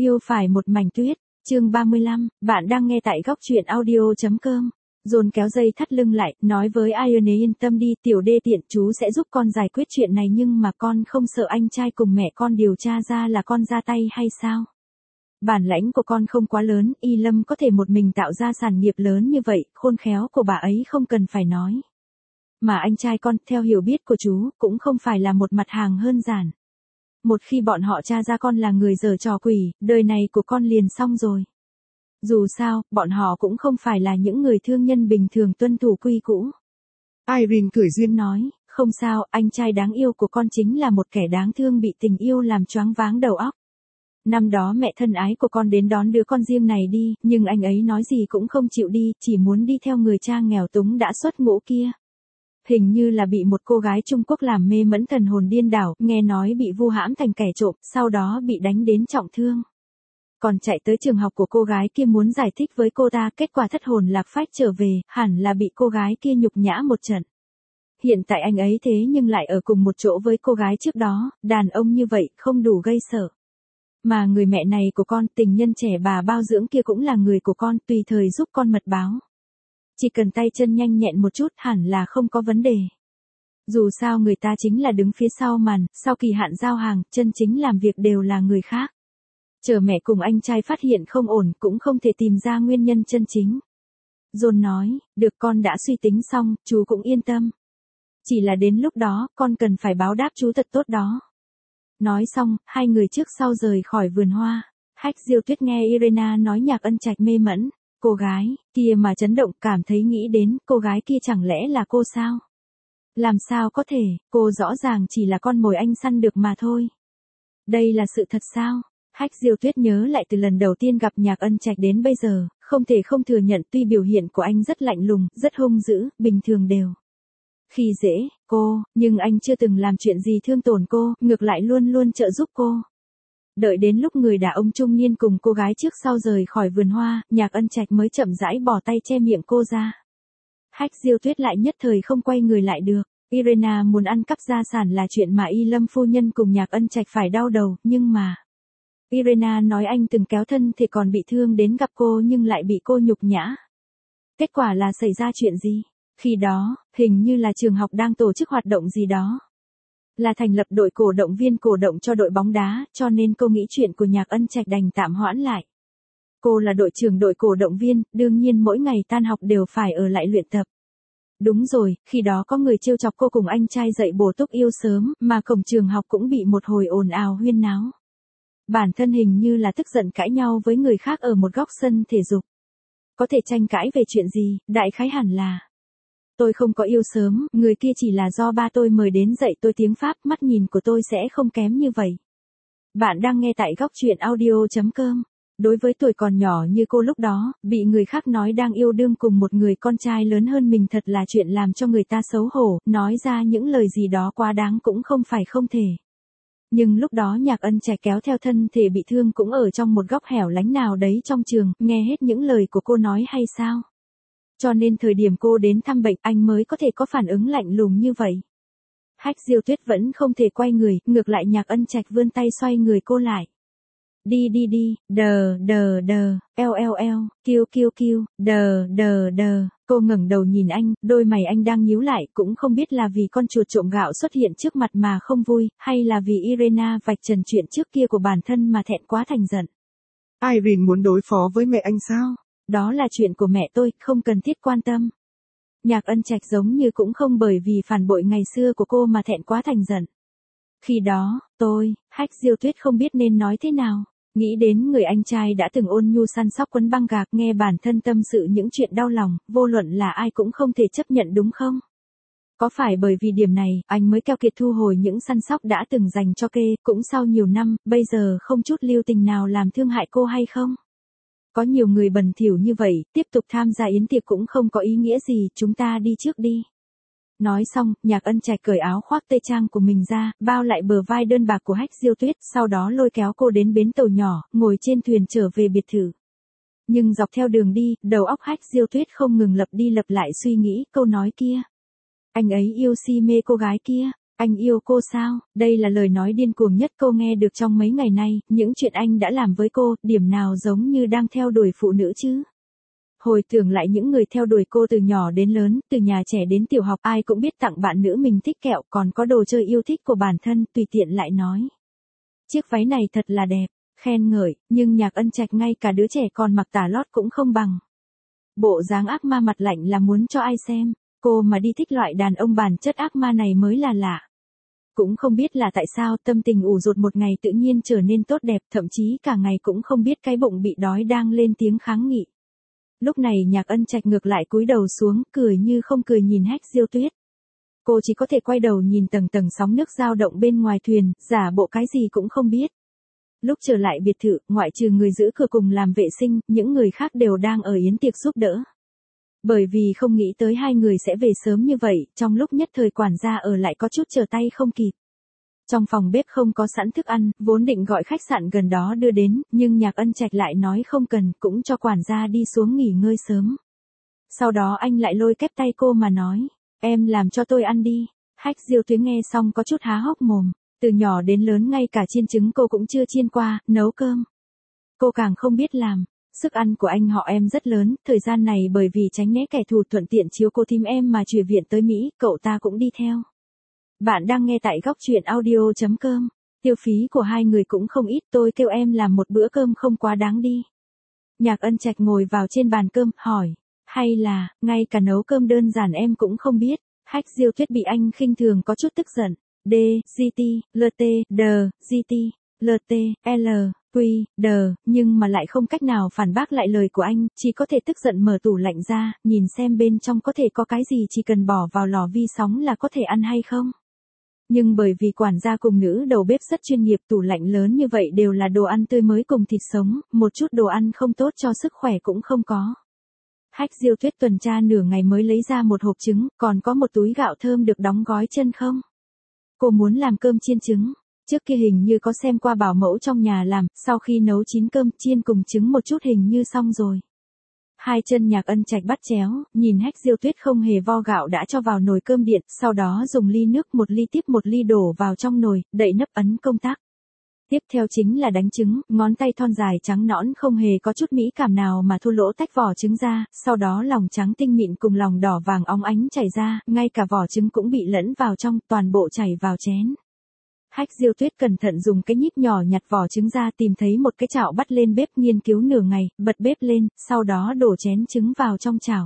Yêu phải một mảnh tuyết, chương 35, bạn đang nghe tại góc truyện audio.com. John kéo dây thắt lưng lại, nói với Irene yên tâm đi tiểu đê tiện, chú sẽ giúp con giải quyết chuyện này nhưng mà con không sợ anh trai cùng mẹ con điều tra ra là con ra tay hay sao? Bản lãnh của con không quá lớn, Y Lâm có thể một mình tạo ra sản nghiệp lớn như vậy, khôn khéo của bà ấy không cần phải nói. Mà anh trai con, theo hiểu biết của chú, cũng không phải là một mặt hàng đơn giản. Một khi bọn họ tra ra con là người giở trò quỷ, đời này của con liền xong rồi. Dù sao, bọn họ cũng không phải là những người thương nhân bình thường tuân thủ quy cũ. Irene cười duyên nói, không sao, anh trai đáng yêu của con chính là một kẻ đáng thương bị tình yêu làm choáng váng đầu óc. Năm đó mẹ thân ái của con đến đón đứa con riêng này đi, nhưng anh ấy nói gì cũng không chịu đi, chỉ muốn đi theo người cha nghèo túng đã xuất ngũ kia. Hình như là bị một cô gái Trung Quốc làm mê mẫn thần hồn điên đảo, nghe nói bị vu hãm thành kẻ trộm, sau đó bị đánh đến trọng thương. Còn chạy tới trường học của cô gái kia muốn giải thích với cô ta, kết quả thất hồn lạc phách trở về, hẳn là bị cô gái kia nhục nhã một trận. Hiện tại anh ấy thế nhưng lại ở cùng một chỗ với cô gái trước đó, đàn ông như vậy không đủ gây sợ. Mà người mẹ này của con, tình nhân trẻ bà bao dưỡng kia cũng là người của con, tùy thời giúp con mật báo. Chỉ cần tay chân nhanh nhẹn một chút hẳn là không có vấn đề. Dù sao người ta chính là đứng phía sau màn, sau kỳ hạn giao hàng, chân chính làm việc đều là người khác. Chờ mẹ cùng anh trai phát hiện không ổn cũng không thể tìm ra nguyên nhân chân chính. John nói, được con đã suy tính xong, chú cũng yên tâm. Chỉ là đến lúc đó, con cần phải báo đáp chú thật tốt đó. Nói xong, hai người trước sau rời khỏi vườn hoa. Hách Diêu Tuyết nghe Irena nói Nhạc Ân Trạch mê mẫn. Cô gái kia mà chấn động, cảm thấy nghĩ đến, cô gái kia chẳng lẽ là cô sao? Làm sao có thể, cô rõ ràng chỉ là con mồi anh săn được mà thôi. Đây là sự thật sao? Hách Diêu Tuyết nhớ lại từ lần đầu tiên gặp Nhạc Ân Trạch đến bây giờ, không thể không thừa nhận tuy biểu hiện của anh rất lạnh lùng, rất hung dữ, bình thường đều. Khi dễ, cô, nhưng anh chưa từng làm chuyện gì thương tổn cô, ngược lại luôn luôn trợ giúp cô. Đợi đến lúc người đàn ông trung niên cùng cô gái trước sau rời khỏi vườn hoa, Nhạc Ân Trạch mới chậm rãi bỏ tay che miệng cô ra. Hách Diêu Tuyết lại nhất thời không quay người lại được. Irena muốn ăn cắp gia sản là chuyện mà Y Lâm phu nhân cùng Nhạc Ân Trạch phải đau đầu, nhưng mà... Irena nói anh từng kéo thân thì còn bị thương đến gặp cô nhưng lại bị cô nhục nhã. Kết quả là xảy ra chuyện gì? Khi đó, hình như là trường học đang tổ chức hoạt động gì đó. Là thành lập đội cổ động viên cổ động cho đội bóng đá, cho nên cô nghĩ chuyện của Nhạc Ân Trạch đành tạm hoãn lại. Cô là đội trưởng đội cổ động viên, đương nhiên mỗi ngày tan học đều phải ở lại luyện tập. Đúng rồi, khi đó có người trêu chọc cô cùng anh trai dạy bổ túc yêu sớm, mà cổng trường học cũng bị một hồi ồn ào huyên náo. Bản thân hình như là tức giận cãi nhau với người khác ở một góc sân thể dục. Có thể tranh cãi về chuyện gì, đại khái hẳn là. Tôi không có yêu sớm, người kia chỉ là do ba tôi mời đến dạy tôi tiếng Pháp, mắt nhìn của tôi sẽ không kém như vậy. Bạn đang nghe tại góc truyện audio.com. Đối với tuổi còn nhỏ như cô lúc đó, bị người khác nói đang yêu đương cùng một người con trai lớn hơn mình thật là chuyện làm cho người ta xấu hổ, nói ra những lời gì đó quá đáng cũng không phải không thể. Nhưng lúc đó Nhạc Ân Trạch kéo theo thân thể bị thương cũng ở trong một góc hẻo lánh nào đấy trong trường, nghe hết những lời của cô nói hay sao? Cho nên thời điểm cô đến thăm bệnh anh mới có thể có phản ứng lạnh lùng như vậy. Hách Diêu Tuyết vẫn không thể quay người, ngược lại Nhạc Ân Trạch vươn tay xoay người cô lại. Đi, eo, kiêu, đờ. Cô ngẩng đầu nhìn anh, đôi mày anh đang nhíu lại, cũng không biết là vì con chuột trộm gạo xuất hiện trước mặt mà không vui, hay là vì Irena vạch trần chuyện trước kia của bản thân mà thẹn quá thành giận. Irene muốn đối phó với mẹ anh sao? Đó là chuyện của mẹ tôi, không cần thiết quan tâm. Nhạc Ân Trạch giống như cũng không bởi vì phản bội ngày xưa của cô mà thẹn quá thành giận. Khi đó, Hách Diêu Tuyết không biết nên nói thế nào. Nghĩ đến người anh trai đã từng ôn nhu săn sóc quấn băng gạc, nghe bản thân tâm sự những chuyện đau lòng, vô luận là ai cũng không thể chấp nhận đúng không? Có phải bởi vì điểm này, anh mới keo kiệt thu hồi những săn sóc đã từng dành cho kê, cũng sau nhiều năm, bây giờ không chút lưu tình nào làm thương hại cô hay không? Có nhiều người bẩn thỉu như vậy, tiếp tục tham gia yến tiệc cũng không có ý nghĩa gì, chúng ta đi trước đi. Nói xong, Nhạc Ân Trạch cởi áo khoác tây trang của mình ra, bao lại bờ vai đơn bạc của Hách Diêu Tuyết, sau đó lôi kéo cô đến bến tàu nhỏ, ngồi trên thuyền trở về biệt thự. Nhưng dọc theo đường đi, đầu óc Hách Diêu Tuyết không ngừng lặp đi lặp lại suy nghĩ câu nói kia. Anh ấy yêu si mê cô gái kia, Anh yêu cô sao? Đây là lời nói điên cuồng nhất cô nghe được trong mấy ngày nay, những chuyện anh đã làm với cô, điểm nào giống như đang theo đuổi phụ nữ chứ? Hồi tưởng lại những người theo đuổi cô từ nhỏ đến lớn, từ nhà trẻ đến tiểu học, ai cũng biết tặng bạn nữ mình thích kẹo, còn có đồ chơi yêu thích của bản thân, tùy tiện lại nói. Chiếc váy này thật là đẹp, khen ngợi, nhưng Nhạc Ân Trạch ngay cả đứa trẻ còn mặc tà lót cũng không bằng. Bộ dáng ác ma mặt lạnh là muốn cho ai xem, cô mà đi thích loại đàn ông bản chất ác ma này mới là lạ. Cũng không biết là tại sao tâm tình ủ rột một ngày tự nhiên trở nên tốt đẹp, thậm chí cả ngày cũng không biết cái bụng bị đói đang lên tiếng kháng nghị. Lúc này Nhạc Ân Trạch ngược lại cúi đầu xuống, cười như không cười nhìn Hách Diêu Tuyết. Cô chỉ có thể quay đầu nhìn tầng tầng sóng nước dao động bên ngoài thuyền, giả bộ cái gì cũng không biết. Lúc trở lại biệt thự, ngoại trừ người giữ cửa cùng làm vệ sinh, những người khác đều đang ở yến tiệc giúp đỡ. Bởi vì không nghĩ tới hai người sẽ về sớm như vậy, trong lúc nhất thời quản gia ở lại có chút trở tay không kịp. Trong phòng bếp không có sẵn thức ăn, vốn định gọi khách sạn gần đó đưa đến, nhưng Nhạc Ân Trạch lại nói không cần, cũng cho quản gia đi xuống nghỉ ngơi sớm. Sau đó anh lại lôi kép tay cô mà nói, em làm cho tôi ăn đi. Hách Diêu Tuyết nghe xong có chút há hốc mồm, từ nhỏ đến lớn ngay cả chiên trứng cô cũng chưa chiên qua, nấu cơm cô càng không biết làm. Sức ăn của anh họ em rất lớn, thời gian này bởi vì tránh né kẻ thù thuận tiện chiếu cô thím em mà chuyển viện tới Mỹ, cậu ta cũng đi theo. Bạn đang nghe tại góc truyện audio.com. Tiêu phí của hai người cũng không ít, tôi kêu em làm một bữa cơm không quá đáng đi. Nhạc Ân Trạch ngồi vào trên bàn cơm, hỏi, hay là, ngay cả nấu cơm đơn giản em cũng không biết. Hách Diêu Tuyết bị anh khinh thường có chút tức giận. D, GT, LT, D, GT, LT, L, Q, D, nhưng mà lại không cách nào phản bác lại lời của anh, chỉ có thể tức giận mở tủ lạnh ra, nhìn xem bên trong có thể có cái gì chỉ cần bỏ vào lò vi sóng là có thể ăn hay không. Nhưng bởi vì quản gia cùng nữ đầu bếp rất chuyên nghiệp, tủ lạnh lớn như vậy đều là đồ ăn tươi mới cùng thịt sống, một chút đồ ăn không tốt cho sức khỏe cũng không có. Hách Diêu Tuyết tuần tra nửa ngày mới lấy ra một hộp trứng, còn có một túi gạo thơm được đóng gói chân không. Cô muốn làm cơm chiên trứng. Trước kia hình như có xem qua bảo mẫu trong nhà làm, sau khi nấu chín cơm chiên cùng trứng một chút hình như xong rồi. Hai chân Nhạc Ân Trạch bắt chéo, nhìn Hách Diêu Tuyết không hề vo gạo đã cho vào nồi cơm điện, sau đó dùng ly nước một ly tiếp một ly đổ vào trong nồi, đậy nắp ấn công tắc. Tiếp theo chính là đánh trứng, ngón tay thon dài trắng nõn không hề có chút mỹ cảm nào mà thô lỗ tách vỏ trứng ra, sau đó lòng trắng tinh mịn cùng lòng đỏ vàng óng ánh chảy ra, ngay cả vỏ trứng cũng bị lẫn vào trong, toàn bộ chảy vào chén. Hách Diêu Tuyết cẩn thận dùng cái nhíp nhỏ nhặt vỏ trứng ra, tìm thấy một cái chảo bắt lên bếp nghiên cứu nửa ngày, bật bếp lên, sau đó đổ chén trứng vào trong chảo.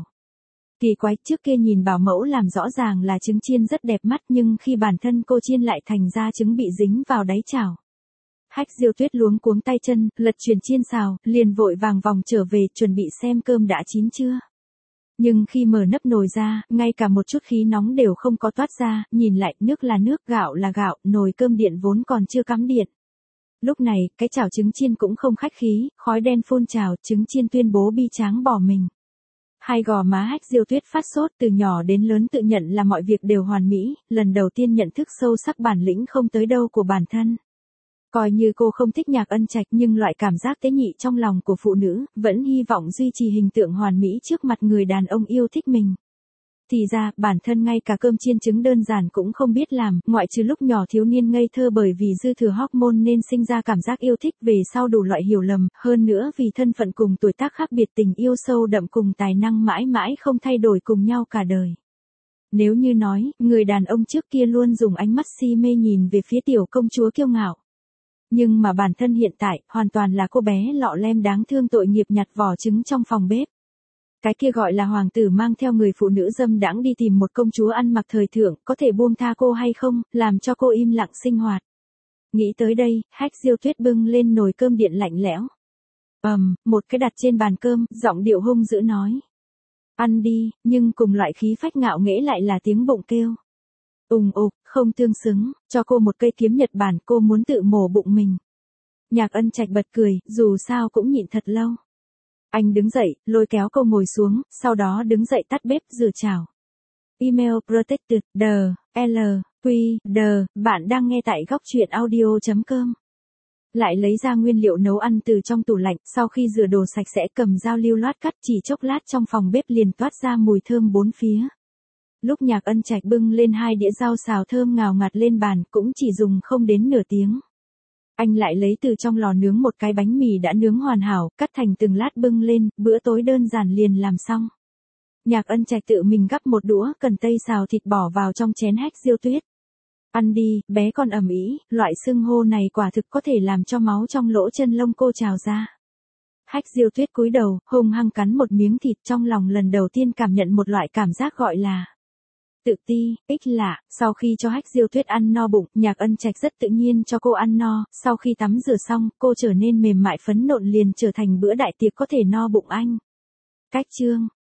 Kỳ quái, trước kia nhìn bảo mẫu làm rõ ràng là trứng chiên rất đẹp mắt nhưng khi bản thân cô chiên lại thành ra trứng bị dính vào đáy chảo. Hách Diêu Tuyết luống cuống tay chân, lật chuyền chiên xào, liền vội vàng vòng trở về chuẩn bị xem cơm đã chín chưa. Nhưng khi mở nắp nồi ra, ngay cả một chút khí nóng đều không có toát ra, nhìn lại, nước là nước, gạo là gạo, nồi cơm điện vốn còn chưa cắm điện. Lúc này, cái chảo trứng chiên cũng không khách khí, khói đen phun trào, trứng chiên tuyên bố bi tráng bỏ mình. Hai gò má Hách Diêu Tuyết phát sốt, từ nhỏ đến lớn tự nhận là mọi việc đều hoàn mỹ, lần đầu tiên nhận thức sâu sắc bản lĩnh không tới đâu của bản thân. Coi như cô không thích Nhạc Ân Trạch nhưng loại cảm giác tế nhị trong lòng của phụ nữ, vẫn hy vọng duy trì hình tượng hoàn mỹ trước mặt người đàn ông yêu thích mình. Thì ra, bản thân ngay cả cơm chiên trứng đơn giản cũng không biết làm, ngoại trừ lúc nhỏ thiếu niên ngây thơ bởi vì dư thừa hormone nên sinh ra cảm giác yêu thích, về sau đủ loại hiểu lầm, hơn nữa vì thân phận cùng tuổi tác khác biệt tình yêu sâu đậm cùng tài năng mãi mãi không thay đổi cùng nhau cả đời. Nếu như nói, người đàn ông trước kia luôn dùng ánh mắt si mê nhìn về phía tiểu công chúa kiêu ngạo. Nhưng mà bản thân hiện tại, hoàn toàn là cô bé lọ lem đáng thương tội nghiệp nhặt vỏ trứng trong phòng bếp. Cái kia gọi là hoàng tử mang theo người phụ nữ dâm đãng đi tìm một công chúa ăn mặc thời thượng, có thể buông tha cô hay không, làm cho cô im lặng sinh hoạt. Nghĩ tới đây, Hách Diêu Tuyết bưng lên nồi cơm điện lạnh lẽo. Một cái đặt trên bàn cơm, giọng điệu hung dữ nói. Ăn đi, nhưng cùng loại khí phách ngạo nghễ lại là tiếng bụng kêu. Không tương xứng, cho cô một cây kiếm Nhật Bản, cô muốn tự mổ bụng mình. Nhạc Ân Trạch bật cười, dù sao cũng nhịn thật lâu. Anh đứng dậy, lôi kéo cô ngồi xuống, sau đó đứng dậy tắt bếp, rửa chảo. Email protected, L, Q, bạn đang nghe tại góc truyện audio.com. Lại lấy ra nguyên liệu nấu ăn từ trong tủ lạnh, sau khi rửa đồ sạch sẽ cầm dao lưu loát cắt, chỉ chốc lát trong phòng bếp liền toát ra mùi thơm bốn phía. Lúc Nhạc Ân Trạch bưng lên 2 đĩa rau xào thơm ngào ngạt lên bàn cũng chỉ dùng không đến nửa tiếng. Anh lại lấy từ trong lò nướng một cái bánh mì đã nướng hoàn hảo, cắt thành từng lát bưng lên, bữa tối đơn giản liền làm xong. Nhạc Ân Trạch tự mình gắp một đũa cần tây xào thịt bỏ vào trong chén Hách Diêu Tuyết. Ăn đi, bé con ầm ĩ, loại xưng hô này quả thực có thể làm cho máu trong lỗ chân lông cô trào ra. Hách Diêu Tuyết cúi đầu, hung hăng cắn một miếng thịt, trong lòng lần đầu tiên cảm nhận một loại cảm giác gọi là tự ti, ích lạ. Sau khi cho Hách Diêu Tuyết ăn no bụng, Nhạc Ân Trạch rất tự nhiên cho cô ăn no, sau khi tắm rửa xong, cô trở nên mềm mại phấn nộn liền trở thành bữa đại tiệc có thể no bụng anh. Cách chương